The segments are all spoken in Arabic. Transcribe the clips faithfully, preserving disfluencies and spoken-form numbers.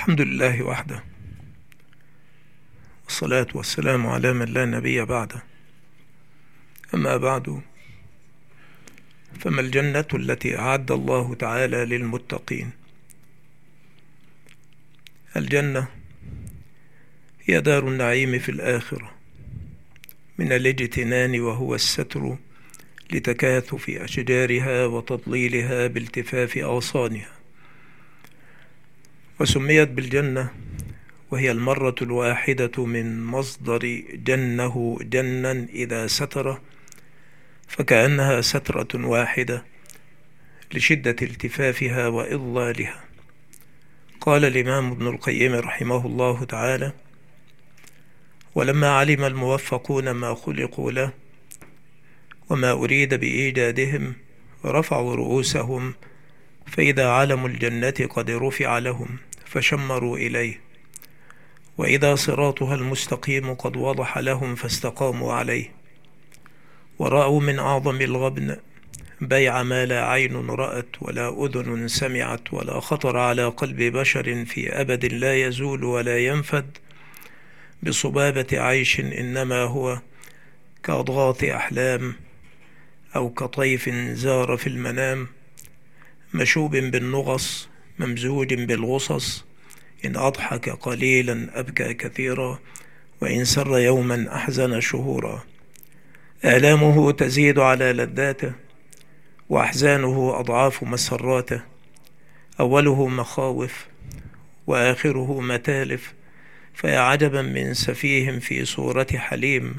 الحمد لله وحده، والصلاة والسلام على من لا نبي بعده. أما بعد، فما الجنة التي أعد الله تعالى للمتقين؟ الجنة هي دار النعيم في الآخرة، من الاجتنان وهو الستر لتكاثف أشجارها وتضليلها بالتفاف أغصانها. وسميت بالجنة وهي المرة الواحدة من مصدر جنه جنا إذا ستر، فكأنها سترة واحدة لشدة التفافها وإضلالها. قال الإمام ابن القيم رحمه الله تعالى: ولما علم الموفقون ما خلقوا له وما أريد بإيجادهم رفعوا رؤوسهم، فإذا علم الجنة قد رفع لهم فشمروا إليه، وإذا صراطها المستقيم قد وضح لهم فاستقاموا عليه، ورأوا من أعظم الغبن بيع ما لا عين رأت ولا أذن سمعت ولا خطر على قلب بشر في أبد لا يزول ولا ينفد بصبابة عيش، إنما هو كأضغاث أحلام أو كطيف زار في المنام، مشوب بالنغص ممزوج بالغصص، إن أضحك قليلا أبكى كثيرا، وإن سر يوما أحزن شهورا. آلامه تزيد على لذاته، وأحزانه أضعاف مسراته، أوله مخاوف وآخره متالف، فيا عجبا من سفيه في صورة حليم،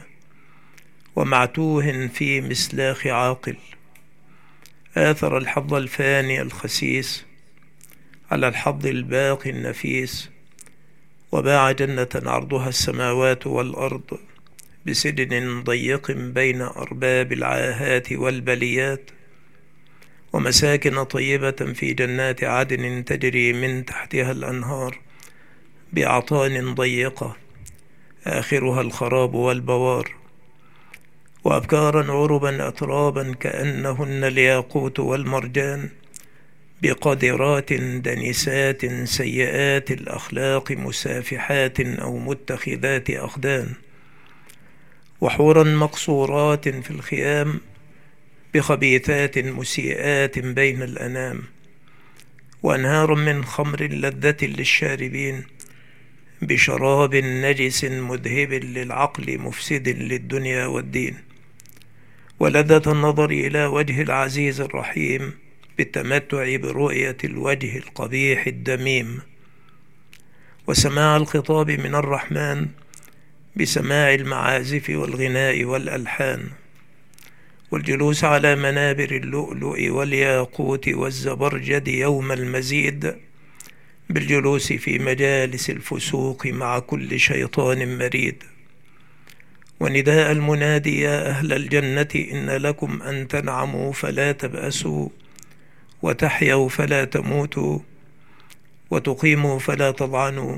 ومعتوه في مسلاخ عاقل، آثر الحظ الفاني الخسيس على الحظ الباقي النفيس، وباع جنة عرضها السماوات والأرض بسجن ضيق بين أرباب العاهات والبليات، ومساكن طيبة في جنات عدن تجري من تحتها الأنهار بأعطان ضيقة آخرها الخراب والبوار، وأبكارا عربا أترابا كأنهن الياقوت والمرجان، بقدرات دنسات سيئات الأخلاق مسافحات أو متخذات أخدان، وحورا مقصورات في الخيام بخبيثات مسيئات بين الأنام، وأنهار من خمر لذة للشاربين بشراب نجس مذهب للعقل مفسد للدنيا والدين، ولذة النظر إلى وجه العزيز الرحيم بالتمتع برؤية الوجه القبيح الدميم، وسماع الخطاب من الرحمن بسماع المعازف والغناء والألحان، والجلوس على منابر اللؤلؤ والياقوت والزبرجد يوم المزيد بالجلوس في مجالس الفسوق مع كل شيطان مريد، ونداء المنادي: يا أهل الجنة إن لكم أن تنعموا فلا تبأسوا، وتحيوا فلا تموتوا، وتقيموا فلا تضعنوا،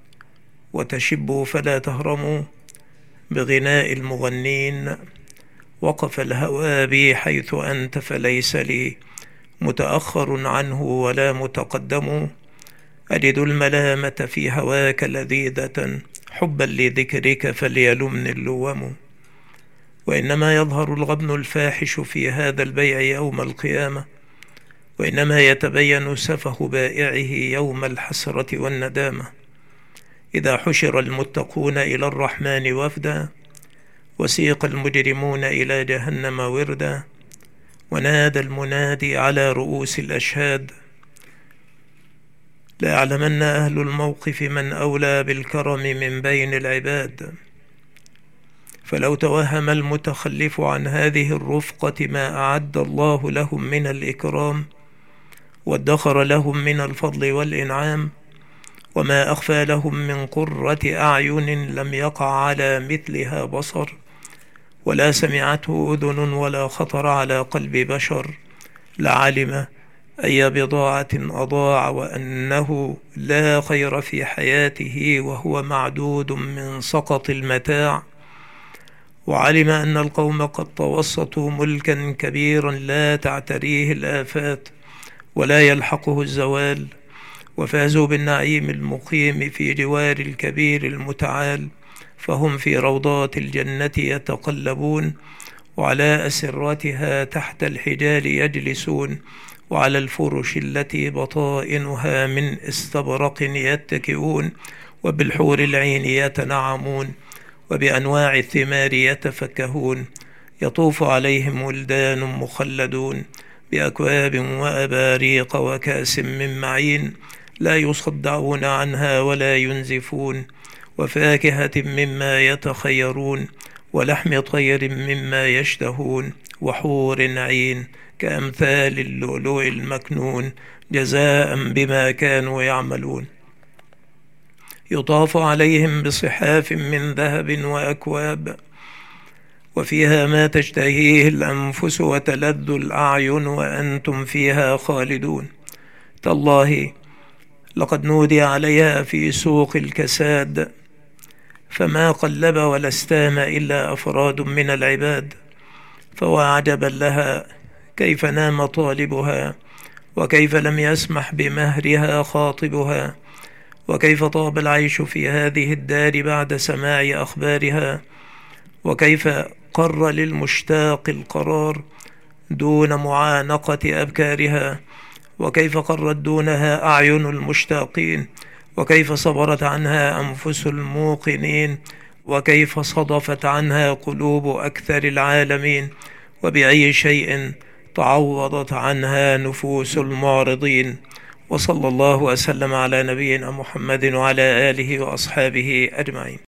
وتشبوا فلا تهرموا، بغناء المغنين: وقف الهوى بي حيث أنت فليس لي متأخر عنه ولا متقدم، أجد الملامة في هواك لذيذة، حبا لذكرك فليلمني اللوم، وإنما يظهر الغبن الفاحش في هذا البيع يوم القيامة، وإنما يتبين سفه بائعه يوم الحسرة والندامة، إذا حشر المتقون إلى الرحمن وفدا، وسيق المجرمون إلى جهنم وردا، ونادى المنادي على رؤوس الأشهاد: ليعلمن أهل الموقف من أولى بالكرم من بين العباد. فلو توهم المتخلف عن هذه الرفقة ما أعد الله لهم من الإكرام، وادخر لهم من الفضل والإنعام، وما أخفى لهم من قرة أعين لم يقع على مثلها بصر، ولا سمعته أذن ولا خطر على قلب بشر، لعلم أي بضاعة أضاع، وأنه لا خير في حياته وهو معدود من سقط المتاع، وعلم أن القوم قد توسطوا ملكا كبيرا لا تعتريه الآفات ولا يلحقه الزوال، وفازوا بالنعيم المقيم في جوار الكبير المتعال، فهم في روضات الجنة يتقلبون، وعلى أسرتها تحت الحجال يجلسون، وعلى الفرش التي بطائنها من استبرق يتكئون، وبالحور العين يتنعمون، وبأنواع الثمار يتفكهون. يطوف عليهم ولدان مخلدون بأكواب وأباريق وكأس من معين، لا يصدعون عنها ولا ينزفون، وفاكهة مما يتخيرون، ولحم طير مما يشتهون، وحور عين كأمثال اللؤلؤ المكنون، جزاء بما كانوا يعملون. يطاف عليهم بصحاف من ذهب وأكواب، وفيها ما تشتهيه الأنفس وتلذ الأعين، وأنتم فيها خالدون. تالله لقد نودي عليها في سوق الكساد، فما قلب ولا استام إلا أفراد من العباد، فوعجبا لها كيف نام طالبها، وكيف لم يسمح بمهرها خاطبها، وكيف طاب العيش في هذه الدار بعد سماع أخبارها، وكيف قر للمشتاق القرار دون معانقة أبكارها، وكيف قرت دونها أعين المشتاقين، وكيف صبرت عنها أنفس الموقنين، وكيف صدفت عنها قلوب أكثر العالمين، وبأي شيء تعوضت عنها نفوس المعرضين. وصلى الله وسلم على نبينا محمد وعلى آله وأصحابه أجمعين.